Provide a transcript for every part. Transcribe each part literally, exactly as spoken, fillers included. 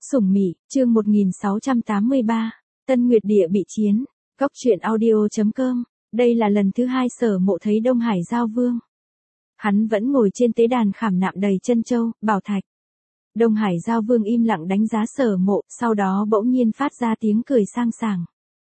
Sủng Mị, chương một nghìn sáu trăm tám mươi ba, Tân Nguyệt Địa bị chiến. Góc truyện audio chấm com. Đây là lần thứ hai Sở Mộ thấy Đông Hải Giao Vương. Hắn vẫn ngồi trên tế đàn khảm nạm đầy trân châu, bảo thạch. Đông Hải Giao Vương im lặng đánh giá Sở Mộ, sau đó bỗng nhiên phát ra tiếng cười sang sảng.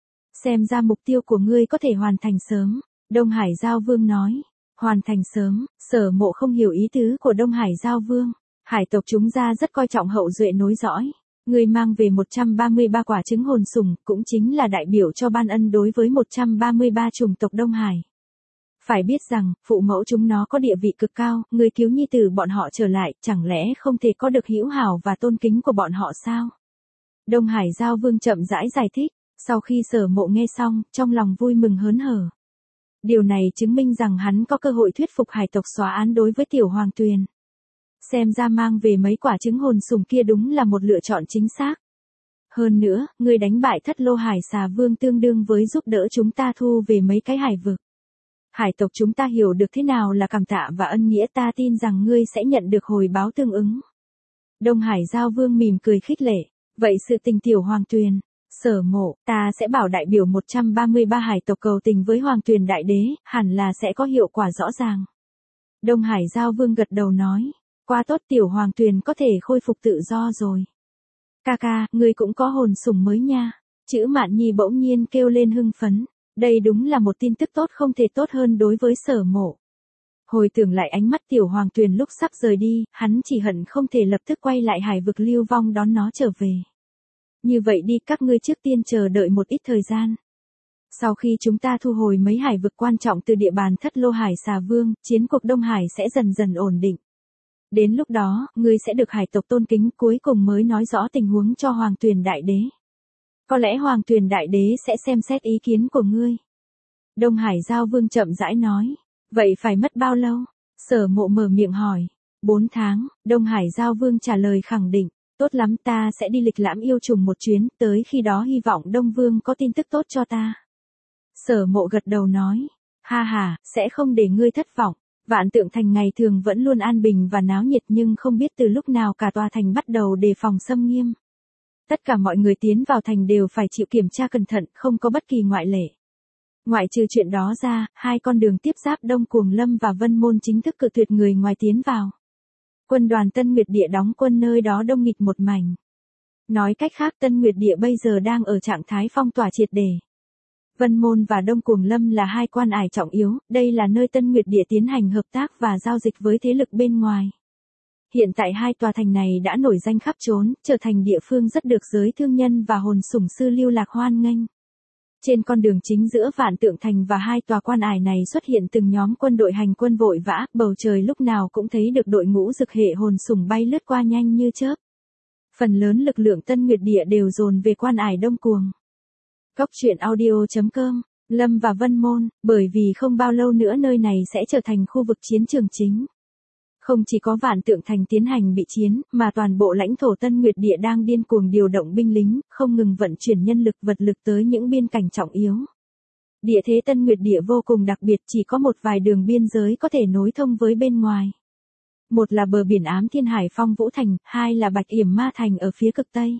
Xem ra mục tiêu của ngươi có thể hoàn thành sớm, Đông Hải Giao Vương nói. Hoàn thành sớm, Sở Mộ không hiểu ý tứ của Đông Hải Giao Vương. Hải tộc chúng ta rất coi trọng hậu duệ nối dõi. Ngươi mang về một trăm ba mươi ba quả trứng hồn sủng, cũng chính là đại biểu cho ban ân đối với một trăm ba mươi ba chủng tộc Đông Hải. Phải biết rằng, phụ mẫu chúng nó có địa vị cực cao, ngươi cứu nhi tử bọn họ trở lại, chẳng lẽ không thể có được hữu hảo và tôn kính của bọn họ sao? Đông Hải Giao Vương chậm rãi giải thích, sau khi Sở Mộ nghe xong, trong lòng vui mừng hớn hở. Điều này chứng minh rằng hắn có cơ hội thuyết phục hải tộc xóa án đối với Tiểu Hoàng Tuyền. Xem ra mang về mấy quả trứng hồn sủng kia đúng là một lựa chọn chính xác. Hơn nữa, ngươi đánh bại Thất Lô Hải Xà Vương tương đương với giúp đỡ chúng ta thu về mấy cái hải vực. Hải tộc chúng ta hiểu được thế nào là cảm tạ và ân nghĩa, ta tin rằng ngươi sẽ nhận được hồi báo tương ứng. Đông Hải Giao Vương mỉm cười khích lệ, vậy sự tình Tiểu Hoàng Tuyền, Sở Mộ, ta sẽ bảo đại biểu một trăm ba mươi ba hải tộc cầu tình với Hoàng Tuyền Đại Đế, hẳn là sẽ có hiệu quả rõ ràng. Đông Hải Giao Vương gật đầu nói. Quá tốt, Tiểu Hoàng Tuyền có thể khôi phục tự do rồi. Ca ca, ngươi cũng có hồn sủng mới nha. Chữ Mạn Nhi bỗng nhiên kêu lên hưng phấn. Đây đúng là một tin tức tốt không thể tốt hơn đối với Sở Mộ. Hồi tưởng lại ánh mắt Tiểu Hoàng Tuyền lúc sắp rời đi, hắn chỉ hận không thể lập tức quay lại hải vực Lưu Vong đón nó trở về. Như vậy đi, các ngươi trước tiên chờ đợi một ít thời gian. Sau khi chúng ta thu hồi mấy hải vực quan trọng từ địa bàn Thất Lô Hải Xà Vương, chiến cuộc Đông Hải sẽ dần dần ổn định. Đến lúc đó, ngươi sẽ được hải tộc tôn kính, cuối cùng mới nói rõ tình huống cho Hoàng Tuyền Đại Đế. Có lẽ Hoàng Tuyền Đại Đế sẽ xem xét ý kiến của ngươi. Đông Hải Giao Vương chậm rãi nói. Vậy phải mất bao lâu? Sở Mộ mở miệng hỏi. Bốn tháng, Đông Hải Giao Vương trả lời khẳng định. Tốt lắm, ta sẽ đi lịch lãm yêu trùng một chuyến, tới khi đó hy vọng Đông Vương có tin tức tốt cho ta. Sở Mộ gật đầu nói. Ha ha, sẽ không để ngươi thất vọng. Vạn Tượng Thành ngày thường vẫn luôn an bình và náo nhiệt, nhưng không biết từ lúc nào cả tòa thành bắt đầu đề phòng xâm nghiêm. Tất cả mọi người tiến vào thành đều phải chịu kiểm tra cẩn thận, không có bất kỳ ngoại lệ. Ngoại trừ chuyện đó ra, hai con đường tiếp giáp Đông Cuồng Lâm và Vân Môn chính thức cự tuyệt người ngoài tiến vào. Quân đoàn Tân Nguyệt Địa đóng quân nơi đó đông nghịt một mảnh. Nói cách khác, Tân Nguyệt Địa bây giờ đang ở trạng thái phong tỏa triệt để. Vân Môn và Đông Cuồng Lâm là hai quan ải trọng yếu, đây là nơi Tân Nguyệt Địa tiến hành hợp tác và giao dịch với thế lực bên ngoài. Hiện tại hai tòa thành này đã nổi danh khắp trốn, trở thành địa phương rất được giới thương nhân và hồn sủng sư lưu lạc hoan nghênh. Trên con đường chính giữa Vạn Tượng Thành và hai tòa quan ải này xuất hiện từng nhóm quân đội hành quân vội vã, bầu trời lúc nào cũng thấy được đội ngũ dực hệ hồn sủng bay lướt qua nhanh như chớp. Phần lớn lực lượng Tân Nguyệt Địa đều dồn về quan ải Đông Cuồng. Góc truyện audio chấm com, Lâm và Vân Môn, bởi vì không bao lâu nữa nơi này sẽ trở thành khu vực chiến trường chính. Không chỉ có Vạn Tượng Thành tiến hành bị chiến, mà toàn bộ lãnh thổ Tân Nguyệt Địa đang điên cuồng điều động binh lính, không ngừng vận chuyển nhân lực vật lực tới những biên cảnh trọng yếu. Địa thế Tân Nguyệt Địa vô cùng đặc biệt, chỉ có một vài đường biên giới có thể nối thông với bên ngoài. Một là bờ biển Ám Thiên Hải Phong Vũ Thành, hai là Bạch Yểm Ma Thành ở phía cực Tây.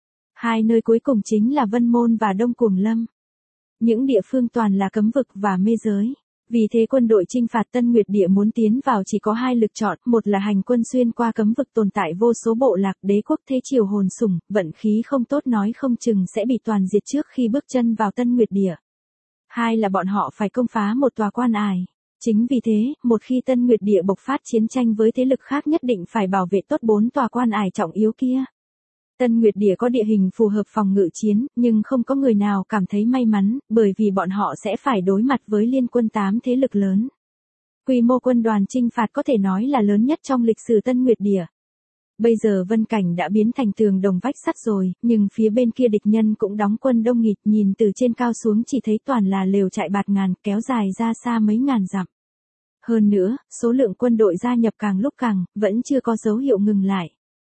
Hai nơi cuối cùng chính là Vân Môn và Đông Cuồng Lâm. Những địa phương toàn là cấm vực và mê giới. Vì thế quân đội chinh phạt Tân Nguyệt Địa muốn tiến vào chỉ có hai lựa chọn, một là hành quân xuyên qua cấm vực tồn tại vô số bộ lạc đế quốc thế triều hồn sủng, vận khí không tốt nói không chừng sẽ bị toàn diệt trước khi bước chân vào Tân Nguyệt Địa. Hai là bọn họ phải công phá một tòa quan ải. Chính vì thế, một khi Tân Nguyệt Địa bộc phát chiến tranh với thế lực khác nhất định phải bảo vệ tốt bốn tòa quan ải trọng yếu kia. Tân Nguyệt Địa có địa hình phù hợp phòng ngự chiến, nhưng không có người nào cảm thấy may mắn, bởi vì bọn họ sẽ phải đối mặt với liên quân tám thế lực lớn. Quy mô quân đoàn chinh phạt có thể nói là lớn nhất trong lịch sử Tân Nguyệt Địa. Bây giờ Vân Cảnh đã biến thành tường đồng vách sắt rồi, nhưng phía bên kia địch nhân cũng đóng quân đông nghịt, nhìn từ trên cao xuống chỉ thấy toàn là lều trại bạt ngàn, kéo dài ra xa mấy ngàn dặm. Hơn nữa, số lượng quân đội gia nhập càng lúc càng, vẫn chưa có dấu hiệu ngừng lại.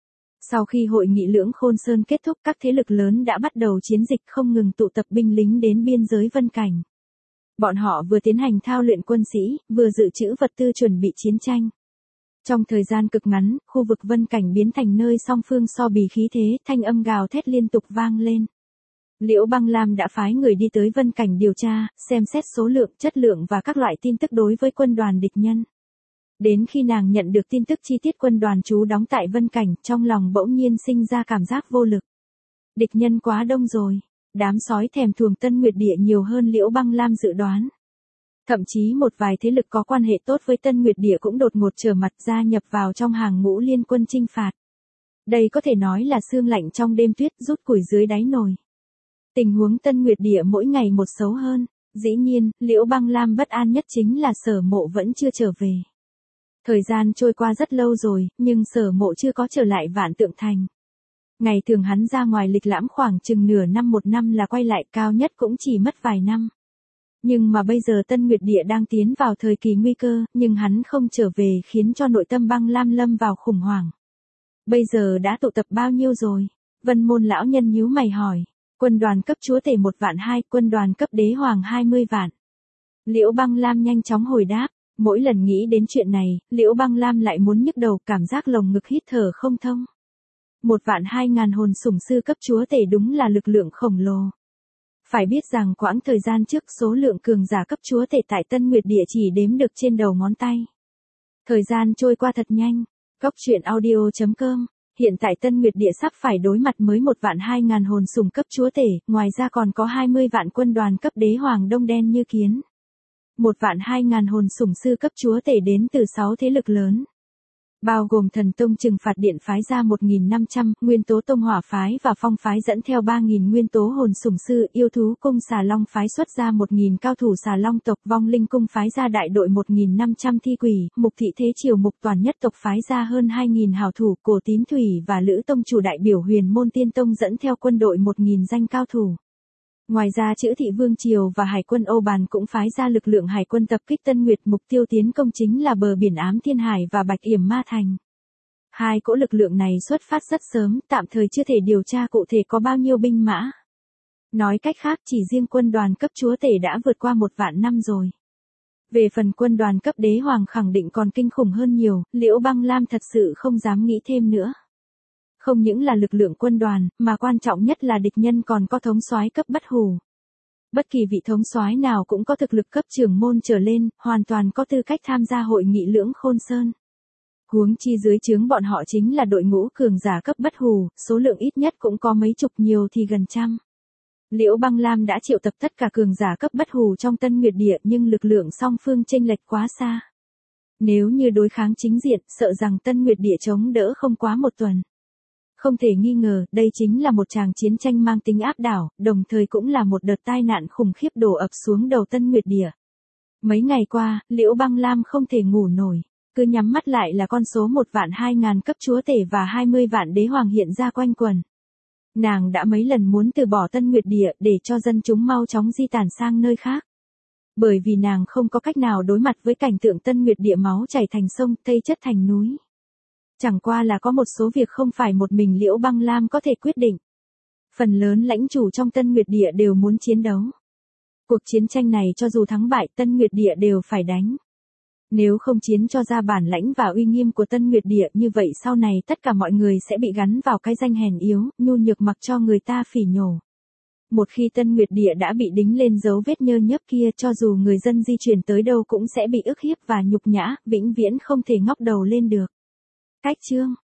Sau khi hội nghị Lưỡng Khôn Sơn kết thúc, các thế lực lớn đã bắt đầu chiến dịch không ngừng tụ tập binh lính đến biên giới Vân Cảnh. Bọn họ vừa tiến hành thao luyện quân sĩ, vừa dự trữ vật tư chuẩn bị chiến tranh. Trong thời gian cực ngắn, khu vực Vân Cảnh biến thành nơi song phương so bì khí thế, thanh âm gào thét liên tục vang lên. Liễu Băng Lam đã phái người đi tới Vân Cảnh điều tra, xem xét số lượng, chất lượng và các loại tin tức đối với quân đoàn địch nhân. Đến khi nàng nhận được tin tức chi tiết quân đoàn trú đóng tại Vân Cảnh, trong lòng bỗng nhiên sinh ra cảm giác vô lực. Địch nhân quá đông rồi, đám sói thèm thuồng Tân Nguyệt Địa nhiều hơn Liễu Băng Lam dự đoán. Thậm chí một vài thế lực có quan hệ tốt với Tân Nguyệt Địa cũng đột ngột trở mặt gia nhập vào trong hàng ngũ liên quân chinh phạt. Đây có thể nói là sương lạnh trong đêm tuyết rút củi dưới đáy nồi. Tình huống Tân Nguyệt Địa mỗi ngày một xấu hơn, dĩ nhiên, Liễu Băng Lam bất an nhất chính là Sở Mộ vẫn chưa trở về. Thời gian trôi qua rất lâu rồi, nhưng Sở Mộ chưa có trở lại Vạn Tượng Thành. Ngày thường hắn ra ngoài lịch lãm khoảng chừng nửa năm một năm là quay lại, cao nhất cũng chỉ mất vài năm. Nhưng mà bây giờ Tân Nguyệt Địa đang tiến vào thời kỳ nguy cơ, nhưng hắn không trở về khiến cho nội tâm Băng Lam lâm vào khủng hoảng. Bây giờ đã tụ tập bao nhiêu rồi? Vân Môn lão nhân nhíu mày hỏi. Quân đoàn cấp chúa tể một vạn hai, quân đoàn cấp đế hoàng hai mươi vạn. Liễu Băng Lam nhanh chóng hồi đáp, mỗi lần nghĩ đến chuyện này, Liễu Băng Lam lại muốn nhức đầu, cảm giác lồng ngực hít thở không thông. Một vạn hai ngàn hồn sủng sư cấp chúa tể đúng là lực lượng khổng lồ. Phải biết rằng quãng thời gian trước số lượng cường giả cấp chúa tể tại Tân Nguyệt Địa chỉ đếm được trên đầu ngón tay. Thời gian trôi qua thật nhanh. Cóc truyện audio chấm com. Hiện tại Tân Nguyệt Địa sắp phải đối mặt mới một vạn hai ngàn hồn sủng cấp chúa tể, ngoài ra còn có hai mươi vạn quân đoàn cấp đế hoàng đông đen như kiến. Một vạn hai ngàn hồn sủng sư cấp chúa tể đến từ sáu thế lực lớn. Bao gồm Thần Tông Trừng Phạt Điện phái ra một nghìn năm trăm, Nguyên Tố Tông Hỏa phái và Phong phái dẫn theo ba nghìn nguyên tố hồn sủng sư, Yêu thú cung Xà Long phái xuất ra một nghìn cao thủ Xà Long tộc, Vong Linh cung phái ra đại đội một nghìn năm trăm thi quỷ, Mục Thị Thế Triều Mục Toàn nhất tộc phái ra hơn hai nghìn hảo thủ, Cổ Tín Thủy và Lữ Tông chủ đại biểu Huyền Môn Tiên Tông dẫn theo quân đội một nghìn danh cao thủ. Ngoài ra Chữ Thị Vương Triều và Hải quân Âu Bàn cũng phái ra lực lượng hải quân tập kích Tân Nguyệt, mục tiêu tiến công chính là bờ biển Ám Thiên Hải và Bạch Yểm Ma Thành. Hai cỗ lực lượng này xuất phát rất sớm, tạm thời chưa thể điều tra cụ thể có bao nhiêu binh mã. Nói cách khác chỉ riêng quân đoàn cấp chúa tể đã vượt qua một vạn năm rồi. Về phần quân đoàn cấp đế hoàng khẳng định còn kinh khủng hơn nhiều, Liễu Băng Lam thật sự không dám nghĩ thêm nữa. Không những là lực lượng quân đoàn, mà quan trọng nhất là địch nhân còn có thống soái cấp bất hủ. Bất kỳ vị thống soái nào cũng có thực lực cấp trưởng môn trở lên, hoàn toàn có tư cách tham gia hội nghị Lưỡng Khôn Sơn. Huống chi dưới trướng bọn họ chính là đội ngũ cường giả cấp bất hủ, số lượng ít nhất cũng có mấy chục, nhiều thì gần trăm. Liễu Băng Lam đã triệu tập tất cả cường giả cấp bất hủ trong Tân Nguyệt Địa, nhưng lực lượng song phương chênh lệch quá xa. Nếu như đối kháng chính diện, sợ rằng Tân Nguyệt Địa chống đỡ không quá một tuần. Không thể nghi ngờ, đây chính là một tràng chiến tranh mang tính áp đảo, đồng thời cũng là một đợt tai nạn khủng khiếp đổ ập xuống đầu Tân Nguyệt Địa. Mấy ngày qua, Liễu Băng Lam không thể ngủ nổi, cứ nhắm mắt lại là con số một vạn hai ngàn cấp chúa tể và hai mươi vạn đế hoàng hiện ra quanh quần. Nàng đã mấy lần muốn từ bỏ Tân Nguyệt Địa để cho dân chúng mau chóng di tản sang nơi khác. Bởi vì nàng không có cách nào đối mặt với cảnh tượng Tân Nguyệt Địa máu chảy thành sông, thây chất thành núi. Chẳng qua là có một số việc không phải một mình Liễu Băng Lam có thể quyết định. Phần lớn lãnh chủ trong Tân Nguyệt Địa đều muốn chiến đấu. Cuộc chiến tranh này cho dù thắng bại Tân Nguyệt Địa đều phải đánh. Nếu không chiến cho ra bản lãnh và uy nghiêm của Tân Nguyệt Địa như vậy sau này tất cả mọi người sẽ bị gắn vào cái danh hèn yếu, nhu nhược mặc cho người ta phỉ nhổ. Một khi Tân Nguyệt Địa đã bị đính lên dấu vết nhơ nhớp kia cho dù người dân di chuyển tới đâu cũng sẽ bị ức hiếp và nhục nhã, vĩnh viễn không thể ngóc đầu lên được. Cách chương